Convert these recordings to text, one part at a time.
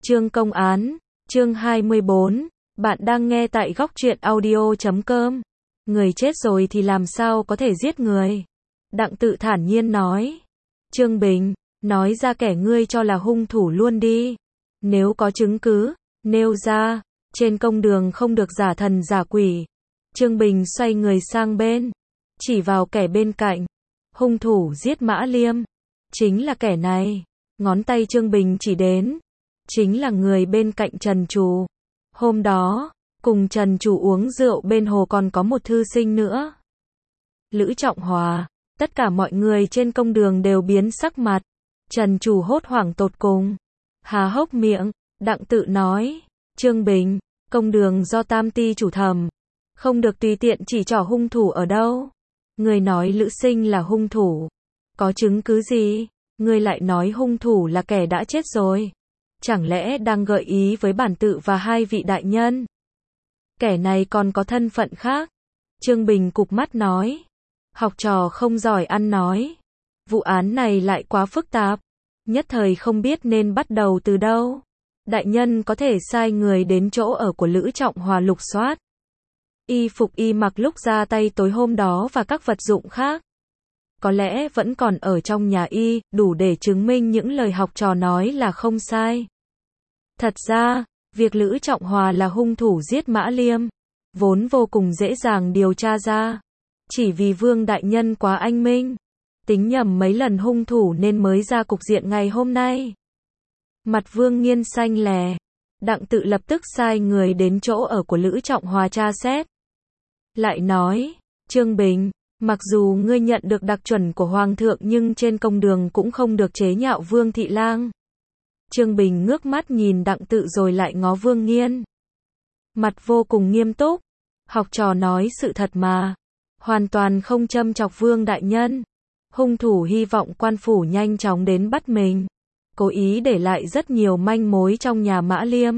Chương công án, chương 24, bạn đang nghe tại góc truyện audio.com. Người chết rồi thì làm sao có thể giết người? Đặng Tự thản nhiên nói. Trương Bình, nói ra kẻ ngươi cho là hung thủ luôn đi. Nếu có chứng cứ, nêu ra, trên công đường không được giả thần giả quỷ. Trương Bình xoay người sang bên, chỉ vào kẻ bên cạnh. Hung thủ giết Mã Liêm, chính là kẻ này. Ngón tay Trương Bình chỉ đến, chính là người bên cạnh Trần Trù. Hôm đó, cùng Trần Trù uống rượu bên hồ còn có một thư sinh nữa. Lữ Trọng Hòa, tất cả mọi người trên công đường đều biến sắc mặt. Trần Trù hốt hoảng tột cùng, há hốc miệng. Đặng Tự nói, Trương Bình, công đường do Tam Ty chủ thẩm, không được tùy tiện chỉ trỏ hung thủ ở đâu. Người nói Lữ Sinh là hung thủ, có chứng cứ gì? Người lại nói hung thủ là kẻ đã chết rồi. Chẳng lẽ đang gợi ý với bản tự và hai vị đại nhân? Kẻ này còn có thân phận khác. Trương Bình cụp mắt nói, học trò không giỏi ăn nói. Vụ án này lại quá phức tạp, nhất thời không biết nên bắt đầu từ đâu. Đại nhân có thể sai người đến chỗ ở của Lữ Trọng Hòa lục soát y phục y mặc lúc ra tay tối hôm đó và các vật dụng khác. Có lẽ vẫn còn ở trong nhà y, đủ để chứng minh những lời học trò nói là không sai. Thật ra, việc Lữ Trọng Hòa là hung thủ giết Mã Liêm, vốn vô cùng dễ dàng điều tra ra. Chỉ vì Vương đại nhân quá anh minh, tính nhầm mấy lần hung thủ nên mới ra cục diện ngày hôm nay. Mặt Vương Nghiên xanh lè. Đặng Tự lập tức sai người đến chỗ ở của Lữ Trọng Hòa tra xét. Lại nói, Trương Bình, mặc dù ngươi nhận được đặc chuẩn của Hoàng thượng nhưng trên công đường cũng không được chế nhạo Vương Thị Lang. Trương Bình ngước mắt nhìn Đặng Tự rồi lại ngó Vương Nghiên. Mặt vô cùng nghiêm túc. Học trò nói sự thật mà. Hoàn toàn không châm chọc Vương đại nhân. Hung thủ hy vọng quan phủ nhanh chóng đến bắt mình. Cố ý để lại rất nhiều manh mối trong nhà Mã Liêm.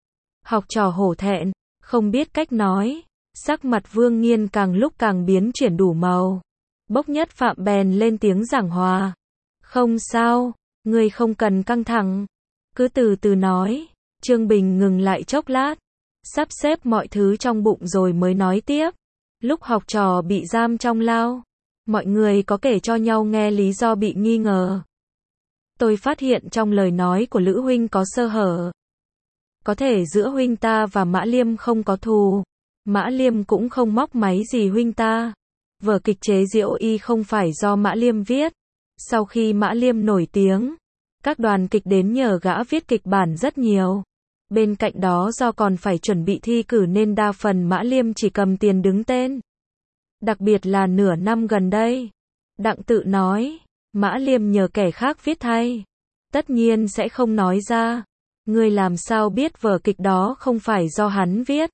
Học trò hổ thẹn, không biết cách nói. Sắc mặt Vương Nghiên càng lúc càng biến chuyển đủ màu. Bốc Nhất Phạm bèn lên tiếng giảng hòa. Không sao, ngươi không cần căng thẳng. Cứ từ từ nói. Trương Bình ngừng lại chốc lát, sắp xếp mọi thứ trong bụng rồi mới nói tiếp. Lúc học trò bị giam trong lao, mọi người có kể cho nhau nghe lý do bị nghi ngờ. Tôi phát hiện trong lời nói của Lữ huynh có sơ hở. Có thể giữa huynh ta và Mã Liêm không có thù. Mã Liêm cũng không móc máy gì huynh ta. Vở kịch chế giễu y không phải do Mã Liêm viết. Sau khi Mã Liêm nổi tiếng, các đoàn kịch đến nhờ gã viết kịch bản rất nhiều. Bên cạnh đó do còn phải chuẩn bị thi cử nên đa phần Mã Liêm chỉ cầm tiền đứng tên. Đặc biệt là nửa năm gần đây. Đặng Tự nói, Mã Liêm nhờ kẻ khác viết thay. Tất nhiên sẽ không nói ra. Ngươi làm sao biết vở kịch đó không phải do hắn viết?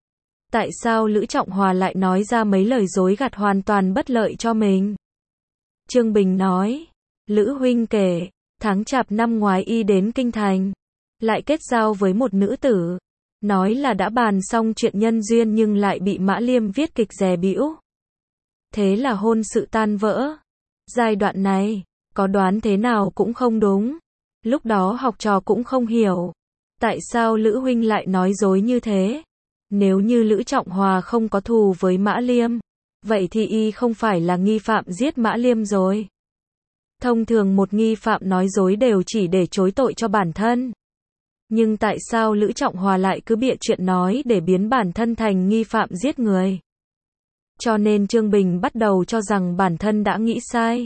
Tại sao Lữ Trọng Hòa lại nói ra mấy lời dối gạt hoàn toàn bất lợi cho mình? Trương Bình nói, Lữ huynh kể, tháng Chạp năm ngoái y đến Kinh Thành, lại kết giao với một nữ tử, nói là đã bàn xong chuyện nhân duyên nhưng lại bị Mã Liêm viết kịch dè bĩu. Thế là hôn sự tan vỡ. Giai đoạn này, có đoán thế nào cũng không đúng. Lúc đó học trò cũng không hiểu, tại sao Lữ huynh lại nói dối như thế. Nếu như Lữ Trọng Hòa không có thù với Mã Liêm, vậy thì y không phải là nghi phạm giết Mã Liêm rồi. Thông thường một nghi phạm nói dối đều chỉ để chối tội cho bản thân. Nhưng tại sao Lữ Trọng Hòa lại cứ bịa chuyện nói để biến bản thân thành nghi phạm giết người? Cho nên Trương Bình bắt đầu cho rằng bản thân đã nghĩ sai.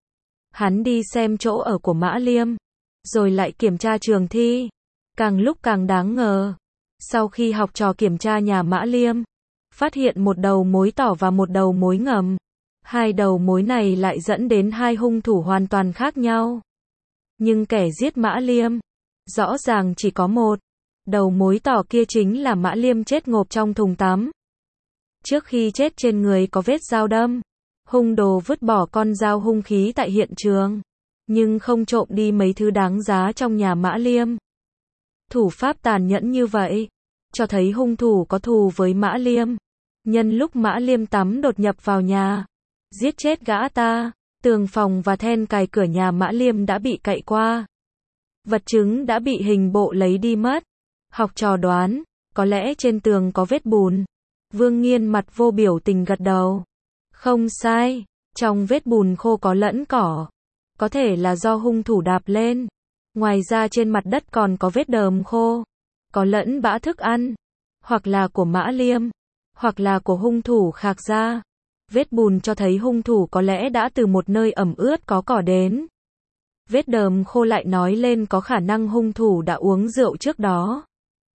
Hắn đi xem chỗ ở của Mã Liêm, rồi lại kiểm tra trường thi. Càng lúc càng đáng ngờ. Sau khi học trò kiểm tra nhà Mã Liêm, phát hiện một đầu mối tỏ và một đầu mối ngầm. Hai đầu mối này lại dẫn đến hai hung thủ hoàn toàn khác nhau. Nhưng kẻ giết Mã Liêm, rõ ràng chỉ có một. Đầu mối tỏ kia chính là Mã Liêm chết ngộp trong thùng tắm. Trước khi chết trên người có vết dao đâm. Hung đồ vứt bỏ con dao hung khí tại hiện trường, nhưng không trộm đi mấy thứ đáng giá trong nhà Mã Liêm. Thủ pháp tàn nhẫn như vậy, cho thấy hung thủ có thù với Mã Liêm. Nhân lúc Mã Liêm tắm đột nhập vào nhà, giết chết gã ta, tường phòng và then cài cửa nhà Mã Liêm đã bị cậy qua. Vật chứng đã bị hình bộ lấy đi mất. Học trò đoán, có lẽ trên tường có vết bùn. Vương Nghiên mặt vô biểu tình gật đầu. Không sai, trong vết bùn khô có lẫn cỏ. Có thể là do hung thủ đạp lên. Ngoài ra trên mặt đất còn có vết đờm khô. Có lẫn bã thức ăn. Hoặc là của Mã Liêm. Hoặc là của hung thủ khạc ra. Vết bùn cho thấy hung thủ có lẽ đã từ một nơi ẩm ướt có cỏ đến. Vết đờm khô lại nói lên có khả năng hung thủ đã uống rượu trước đó.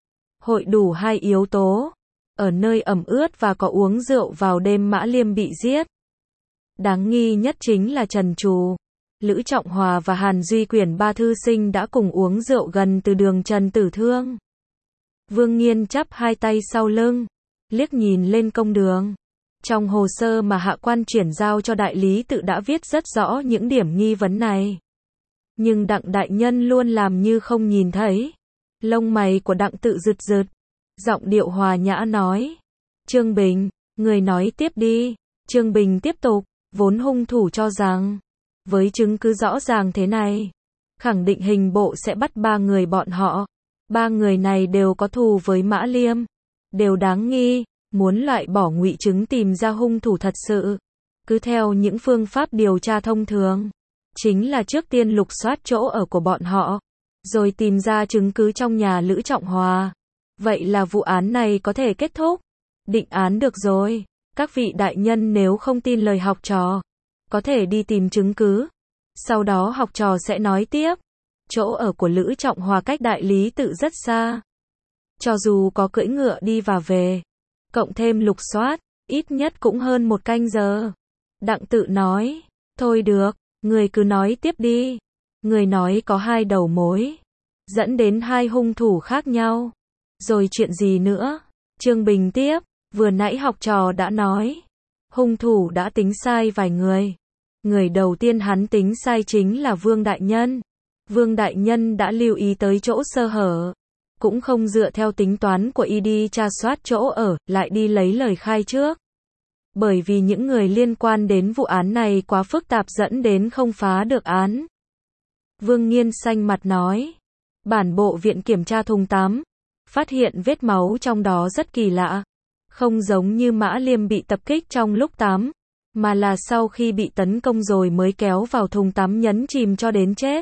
Hội đủ hai yếu tố. Ở nơi ẩm ướt và có uống rượu vào đêm Mã Liêm bị giết. Đáng nghi nhất chính là Trần Trù, Lữ Trọng Hòa và Hàn Duy Quyển, ba thư sinh đã cùng uống rượu gần từ đường Trần Tử Thương. Vương Nghiên chắp hai tay sau lưng, liếc nhìn lên công đường. Trong hồ sơ mà hạ quan chuyển giao cho đại lý tự đã viết rất rõ những điểm nghi vấn này. Nhưng Đặng đại nhân luôn làm như không nhìn thấy. Lông mày của Đặng tự rực rực. Giọng điệu hòa nhã nói. Trương Bình, người nói tiếp đi. Trương Bình tiếp tục. Vốn hung thủ cho rằng, với chứng cứ rõ ràng thế này, khẳng định hình bộ sẽ bắt ba người bọn họ. Ba người này đều có thù với Mã Liêm, đều đáng nghi, muốn loại bỏ ngụy chứng tìm ra hung thủ thật sự. Cứ theo những phương pháp điều tra thông thường, chính là trước tiên lục soát chỗ ở của bọn họ, rồi tìm ra chứng cứ trong nhà Lữ Trọng Hòa. Vậy là vụ án này có thể kết thúc. Định án được rồi. Các vị đại nhân nếu không tin lời học trò, có thể đi tìm chứng cứ. Sau đó học trò sẽ nói tiếp. Chỗ ở của Lữ Trọng Hòa cách đại lý tự rất xa. Cho dù có cưỡi ngựa đi và về, cộng thêm lục soát, ít nhất cũng hơn 1 canh giờ. Đặng tự nói. Thôi được, người cứ nói tiếp đi. Người nói có 2 đầu mối, dẫn đến 2 hung thủ khác nhau. Rồi chuyện gì nữa? Trương Bình tiếp. Vừa nãy học trò đã nói, hung thủ đã tính sai vài người. Người đầu tiên hắn tính sai chính là Vương Đại Nhân. Vương Đại Nhân đã lưu ý tới chỗ sơ hở, cũng không dựa theo tính toán của y đi tra soát chỗ ở, lại đi lấy lời khai trước. Bởi vì những người liên quan đến vụ án này quá phức tạp dẫn đến không phá được án. Vương Nghiên xanh mặt nói, bản bộ viện kiểm tra thùng tắm, phát hiện vết máu trong đó rất kỳ lạ. Không giống như Mã Liêm bị tập kích trong lúc tắm, mà là sau khi bị tấn công rồi mới kéo vào thùng tắm nhấn chìm cho đến chết.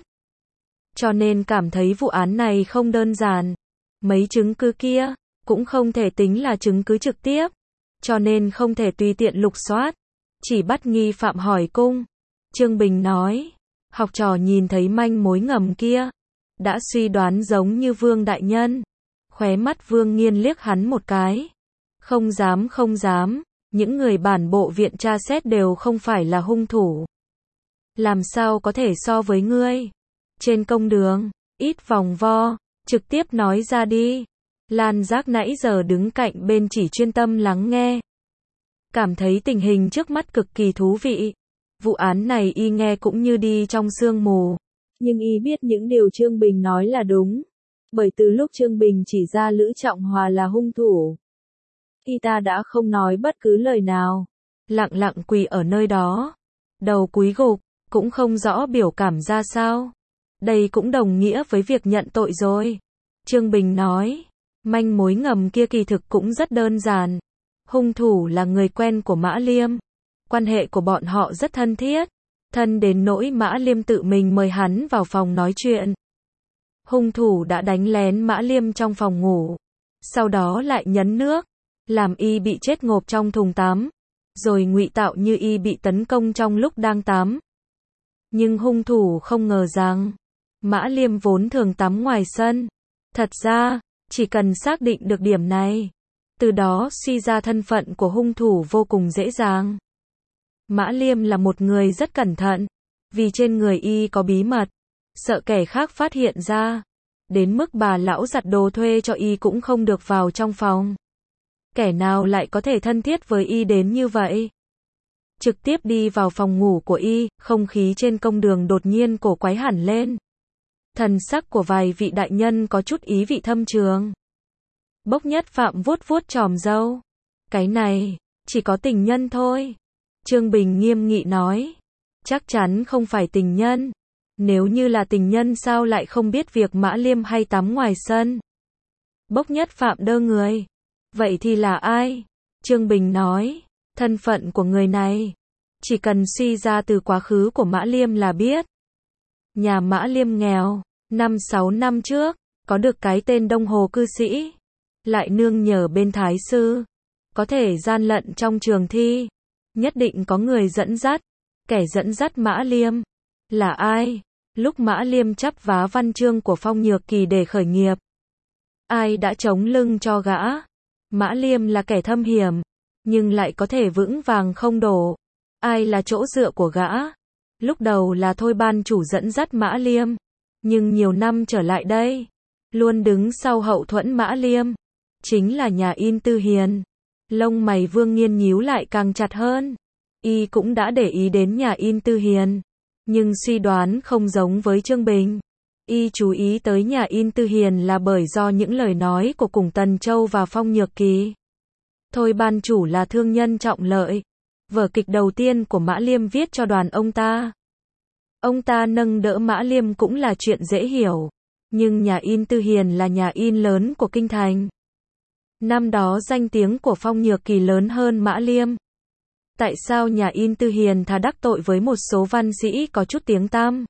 Cho nên cảm thấy vụ án này không đơn giản. Mấy chứng cứ kia cũng không thể tính là chứng cứ trực tiếp, cho nên không thể tùy tiện lục soát, chỉ bắt nghi phạm hỏi cung. Trương Bình nói, học trò nhìn thấy manh mối ngầm kia, đã suy đoán giống như Vương Đại Nhân. Khóe mắt Vương Nghiên liếc hắn một cái. Không dám, những người bản bộ viện tra xét đều không phải là hung thủ. Làm sao có thể so với ngươi? Trên công đường, ít vòng vo, trực tiếp nói ra đi. Lan Giác nãy giờ đứng cạnh bên chỉ chuyên tâm lắng nghe. Cảm thấy tình hình trước mắt cực kỳ thú vị. Vụ án này y nghe cũng như đi trong sương mù. Nhưng y biết những điều Trương Bình nói là đúng. Bởi từ lúc Trương Bình chỉ ra Lữ Trọng Hòa là hung thủ, y ta đã không nói bất cứ lời nào. Lặng lặng quỳ ở nơi đó. Đầu cúi gục, cũng không rõ biểu cảm ra sao. Đây cũng đồng nghĩa với việc nhận tội rồi. Trương Bình nói, manh mối ngầm kia kỳ thực cũng rất đơn giản. Hung thủ là người quen của Mã Liêm. Quan hệ của bọn họ rất thân thiết. Thân đến nỗi Mã Liêm tự mình mời hắn vào phòng nói chuyện. Hung thủ đã đánh lén Mã Liêm trong phòng ngủ. Sau đó lại nhấn nước, làm y bị chết ngộp trong thùng tắm. Rồi ngụy tạo như y bị tấn công trong lúc đang tắm. Nhưng hung thủ không ngờ rằng, Mã Liêm vốn thường tắm ngoài sân. Thật ra, chỉ cần xác định được điểm này, từ đó suy ra thân phận của hung thủ vô cùng dễ dàng. Mã Liêm là một người rất cẩn thận, vì trên người y có bí mật, sợ kẻ khác phát hiện ra, đến mức bà lão giặt đồ thuê cho y cũng không được vào trong phòng. Kẻ nào lại có thể thân thiết với y đến như vậy? Trực tiếp đi vào phòng ngủ của y, không khí trên công đường đột nhiên cổ quái hẳn lên. Thần sắc của vài vị đại nhân có chút ý vị thâm trường. Bốc Nhất Phạm vuốt vuốt chòm râu. Cái này, chỉ có tình nhân thôi. Trương Bình nghiêm nghị nói. Chắc chắn không phải tình nhân. Nếu như là tình nhân sao lại không biết việc Mã Liêm hay tắm ngoài sân? Bốc nhất phạm đơ người. Vậy thì là ai? Trương Bình nói, thân phận của người này, chỉ cần suy ra từ quá khứ của Mã Liêm là biết. Nhà Mã Liêm nghèo, 5-6 năm trước, có được cái tên Đông Hồ cư sĩ, lại nương nhờ bên Thái sư, có thể gian lận trong trường thi, nhất định có người dẫn dắt. Kẻ dẫn dắt Mã Liêm là ai? Lúc Mã Liêm chắp vá văn chương của Phong Nhược Kỳ để khởi nghiệp, ai đã chống lưng cho gã? Mã Liêm là kẻ thâm hiểm, nhưng lại có thể vững vàng không đổ. Ai là chỗ dựa của gã? Lúc đầu là Thôi ban chủ dẫn dắt Mã Liêm, nhưng nhiều năm trở lại đây, luôn đứng sau hậu thuẫn Mã Liêm, chính là nhà in Tư Hiền. Lông mày Vương Nghiên nhíu lại càng chặt hơn. Y cũng đã để ý đến nhà in Tư Hiền, nhưng suy đoán không giống với Trương Bình. Y chú ý tới nhà in Tư Hiền là bởi do những lời nói của Cùng Tần Châu và Phong Nhược Kỳ. Thôi ban chủ là thương nhân trọng lợi. Vở kịch đầu tiên của Mã Liêm viết cho đoàn ông ta. Ông ta nâng đỡ Mã Liêm cũng là chuyện dễ hiểu. Nhưng nhà in Tư Hiền là nhà in lớn của Kinh Thành. Năm đó danh tiếng của Phong Nhược Kỳ lớn hơn Mã Liêm. Tại sao nhà in Tư Hiền thà đắc tội với một số văn sĩ có chút tiếng tăm,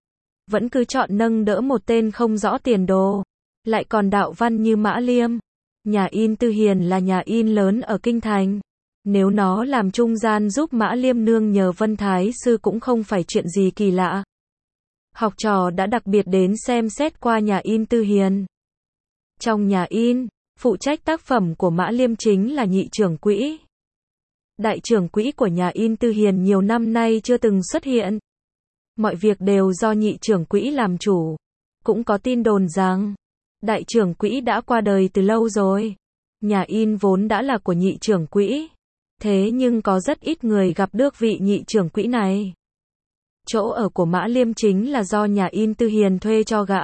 vẫn cứ chọn nâng đỡ một tên không rõ tiền đồ, lại còn đạo văn như Mã Liêm? Nhà in Tư Hiền là nhà in lớn ở Kinh Thành. Nếu nó làm trung gian giúp Mã Liêm nương nhờ Vân Thái sư cũng không phải chuyện gì kỳ lạ. Học trò đã đặc biệt đến xem xét qua nhà in Tư Hiền. Trong nhà in, phụ trách tác phẩm của Mã Liêm chính là nhị trưởng quỹ. Đại trưởng quỹ của nhà in Tư Hiền nhiều năm nay chưa từng xuất hiện. Mọi việc đều do nhị trưởng quỹ làm chủ. Cũng có tin đồn rằng đại trưởng quỹ đã qua đời từ lâu rồi. Nhà in vốn đã là của nhị trưởng quỹ, thế nhưng có rất ít người gặp được vị nhị trưởng quỹ này. Chỗ ở của Mã Liêm chính là do nhà in Tư Hiền thuê cho gã.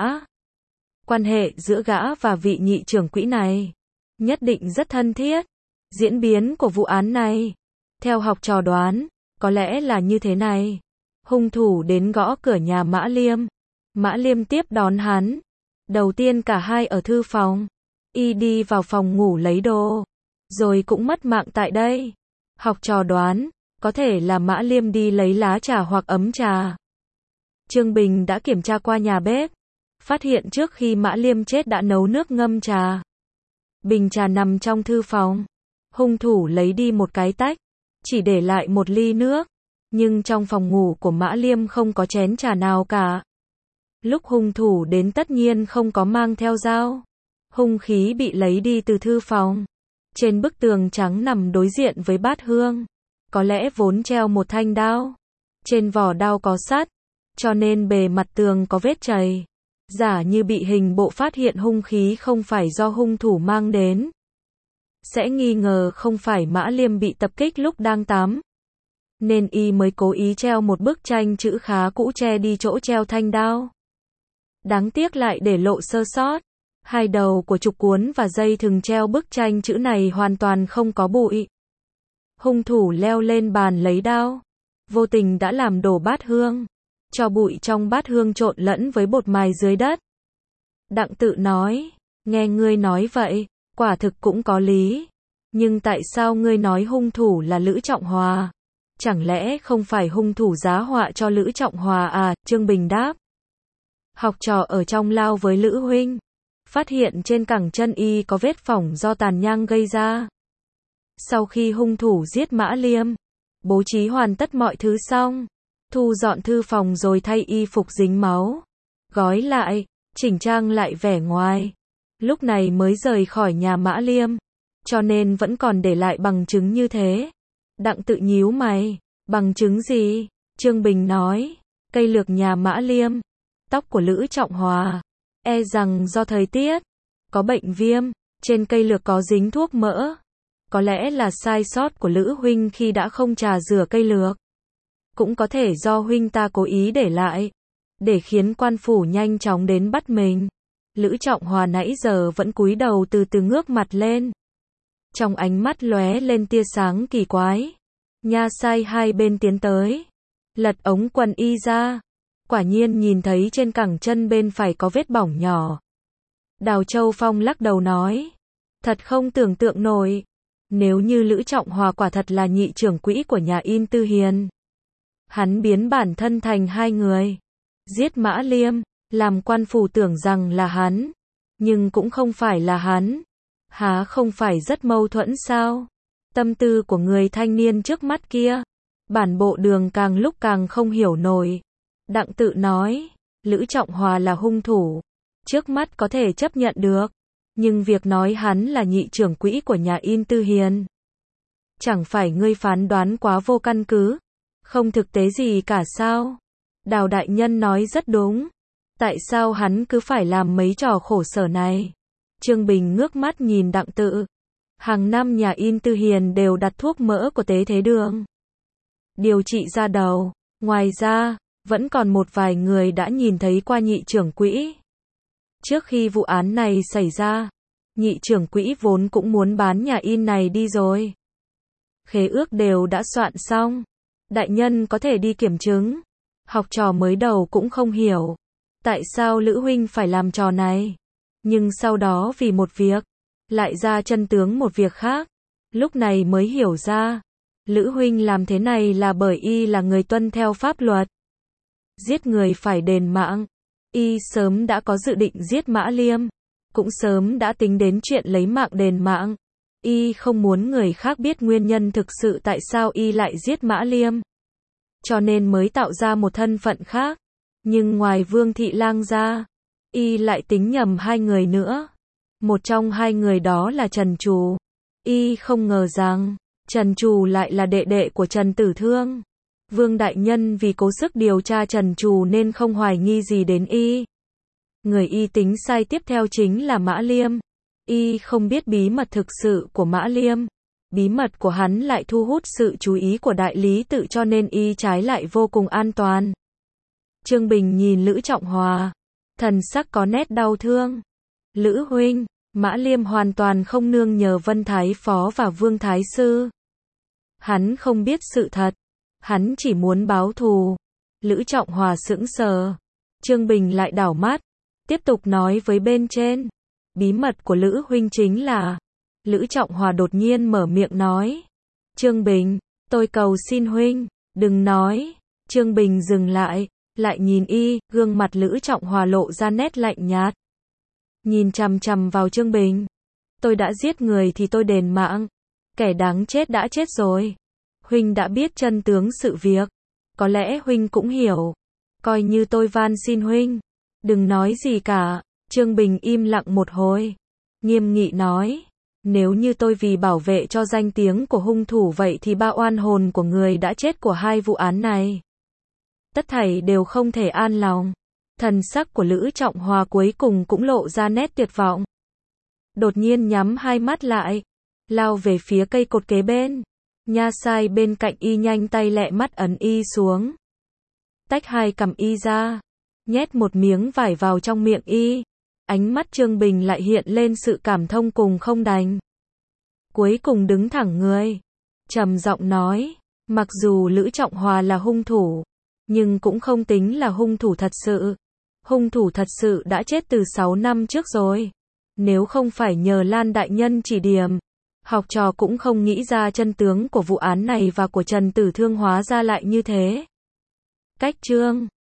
Quan hệ giữa gã và vị nhị trưởng quỹ này nhất định rất thân thiết. Diễn biến của vụ án này, theo học trò đoán, có lẽ là như thế này. Hung thủ đến gõ cửa nhà Mã Liêm. Mã Liêm tiếp đón hắn. Đầu tiên cả hai ở thư phòng. Y đi vào phòng ngủ lấy đồ, rồi cũng mất mạng tại đây. Học trò đoán, có thể là Mã Liêm đi lấy lá trà hoặc ấm trà. Trương Bình đã kiểm tra qua nhà bếp, phát hiện trước khi Mã Liêm chết đã nấu nước ngâm trà. Bình trà nằm trong thư phòng. Hung thủ lấy đi một cái tách, chỉ để lại một ly nước. Nhưng trong phòng ngủ của Mã Liêm không có chén trà nào cả. Lúc hung thủ đến tất nhiên không có mang theo dao. Hung khí bị lấy đi từ thư phòng. Trên bức tường trắng nằm đối diện với bát hương, có lẽ vốn treo một thanh đao. Trên vỏ đao có sắt, cho nên bề mặt tường có vết chày. Giả như bị hình bộ phát hiện hung khí không phải do hung thủ mang đến, sẽ nghi ngờ không phải Mã Liêm bị tập kích lúc đang tắm. Nên y mới cố ý treo một bức tranh chữ khá cũ che đi chỗ treo thanh đao. Đáng tiếc lại để lộ sơ sót. Hai đầu của trục cuốn và dây thừng treo bức tranh chữ này hoàn toàn không có bụi. Hung thủ leo lên bàn lấy đao, vô tình đã làm đổ bát hương. Cho bụi trong bát hương trộn lẫn với bột mài dưới đất. Đặng Tự nói, nghe ngươi nói vậy, quả thực cũng có lý. Nhưng tại sao ngươi nói hung thủ là Lữ Trọng Hòa? Chẳng lẽ không phải hung thủ giá họa cho Lữ Trọng Hòa à? Trương Bình đáp. Học trò ở trong lao với Lữ huynh, phát hiện trên cẳng chân y có vết phỏng do tàn nhang gây ra. Sau khi hung thủ giết Mã Liêm, bố trí hoàn tất mọi thứ xong, thu dọn thư phòng rồi thay y phục dính máu, gói lại, chỉnh trang lại vẻ ngoài, lúc này mới rời khỏi nhà Mã Liêm, cho nên vẫn còn để lại bằng chứng như thế. Đặng Tự nhíu mày, bằng chứng gì? Trương Bình nói, cây lược nhà Mã Liêm, tóc của Lữ Trọng Hòa, e rằng do thời tiết, có bệnh viêm, trên cây lược có dính thuốc mỡ. Có lẽ là sai sót của Lữ huynh khi đã không trà rửa cây lược. Cũng có thể do huynh ta cố ý để lại, để khiến quan phủ nhanh chóng đến bắt mình. Lữ Trọng Hòa nãy giờ vẫn cúi đầu từ từ ngước mặt lên. Trong ánh mắt lóe lên tia sáng kỳ quái. Nha sai hai bên tiến tới, lật ống quần y ra. quả nhiên nhìn thấy trên cẳng chân bên phải có vết bỏng nhỏ. Đào Châu Phong lắc đầu nói, thật không tưởng tượng nổi, nếu như Lữ Trọng Hòa quả thật là nhị trưởng quỹ của nhà in Tư Hiền. Hắn biến bản thân thành hai người, giết Mã Liêm, làm quan phủ tưởng rằng là hắn, nhưng cũng không phải là hắn. Há không phải rất mâu thuẫn sao? Tâm tư của người thanh niên trước mắt kia, Bản Bộ Đường càng lúc càng không hiểu nổi. Đặng Tự nói, Lữ Trọng Hòa là hung thủ, trước mắt có thể chấp nhận được, nhưng việc nói hắn là nhị trưởng quỹ của nhà in Tư Hiền, chẳng phải ngươi phán đoán quá vô căn cứ, không thực tế gì cả sao? Đào đại nhân nói rất đúng, tại sao hắn cứ phải làm mấy trò khổ sở này? Trương Bình ngước mắt nhìn Đặng Tự. Hàng năm nhà in Tư Hiền đều đặt thuốc mỡ của Tế Thế Đường điều trị da đầu. Ngoài ra, vẫn còn một vài người đã nhìn thấy qua nhị trưởng quỹ. Trước khi vụ án này xảy ra, nhị trưởng quỹ vốn cũng muốn bán nhà in này đi rồi. Khế ước đều đã soạn xong. Đại nhân có thể đi kiểm chứng. Học trò mới đầu cũng không hiểu, tại sao Lữ huynh phải làm trò này. Nhưng sau đó vì một việc, lại ra chân tướng một việc khác. Lúc này mới hiểu ra, Lữ huynh làm thế này là bởi y là người tuân theo pháp luật. Giết người phải đền mạng. Y sớm đã có dự định giết Mã Liêm, cũng sớm đã tính đến chuyện lấy mạng đền mạng. Y không muốn người khác biết nguyên nhân thực sự tại sao y lại giết Mã Liêm, cho nên mới tạo ra một thân phận khác. Nhưng ngoài Vương Thị Lang ra, y lại tính nhầm hai người nữa. Một trong hai người đó là Trần Trù. Y không ngờ rằng Trần Trù lại là đệ đệ của Trần Tử Thương. Vương đại nhân vì cố sức điều tra Trần Trù nên không hoài nghi gì đến y. Người y tính sai tiếp theo chính là Mã Liêm. Y không biết bí mật thực sự của Mã Liêm. Bí mật của hắn lại thu hút sự chú ý của đại lý tự, cho nên y trái lại vô cùng an toàn. Trương Bình nhìn Lữ Trọng Hòa, thần sắc có nét đau thương. Lữ huynh, Mã Liêm hoàn toàn không nương nhờ Vân Thái Phó và Vương Thái Sư. Hắn không biết sự thật, hắn chỉ muốn báo thù. Lữ Trọng Hòa sững sờ. Trương Bình lại đảo mắt, tiếp tục nói với bên trên. Bí mật của Lữ huynh chính là... Lữ Trọng Hòa đột nhiên mở miệng nói. Trương Bình, tôi cầu xin huynh, đừng nói. Trương Bình dừng lại, lại nhìn y, gương mặt Lữ Trọng Hòa lộ ra nét lạnh nhạt. Nhìn chằm chằm vào Trương Bình. Tôi đã giết người thì tôi đền mạng. Kẻ đáng chết đã chết rồi. Huynh đã biết chân tướng sự việc. Có lẽ huynh cũng hiểu. Coi như tôi van xin huynh, đừng nói gì cả. Trương Bình im lặng một hồi, nghiêm nghị nói. Nếu như tôi vì bảo vệ cho danh tiếng của hung thủ vậy thì ba oan hồn của người đã chết của hai vụ án này, tất thảy đều không thể an lòng. Thần sắc của Lữ Trọng Hòa cuối cùng cũng lộ ra nét tuyệt vọng. Đột nhiên nhắm hai mắt lại, lao về phía cây cột kế bên. Nha sai bên cạnh y nhanh tay lẹ mắt ấn y xuống. Tách hai cằm y ra, nhét một miếng vải vào trong miệng y. Ánh mắt Trương Bình lại hiện lên sự cảm thông cùng không đành. Cuối cùng đứng thẳng người, trầm giọng nói, mặc dù Lữ Trọng Hòa là hung thủ, nhưng cũng không tính là hung thủ thật sự. Hung thủ thật sự đã chết từ 6 năm trước rồi. Nếu không phải nhờ Lan đại nhân chỉ điểm, học trò cũng không nghĩ ra chân tướng của vụ án này và của Trần Tử Thương hóa ra lại như thế. Cách chương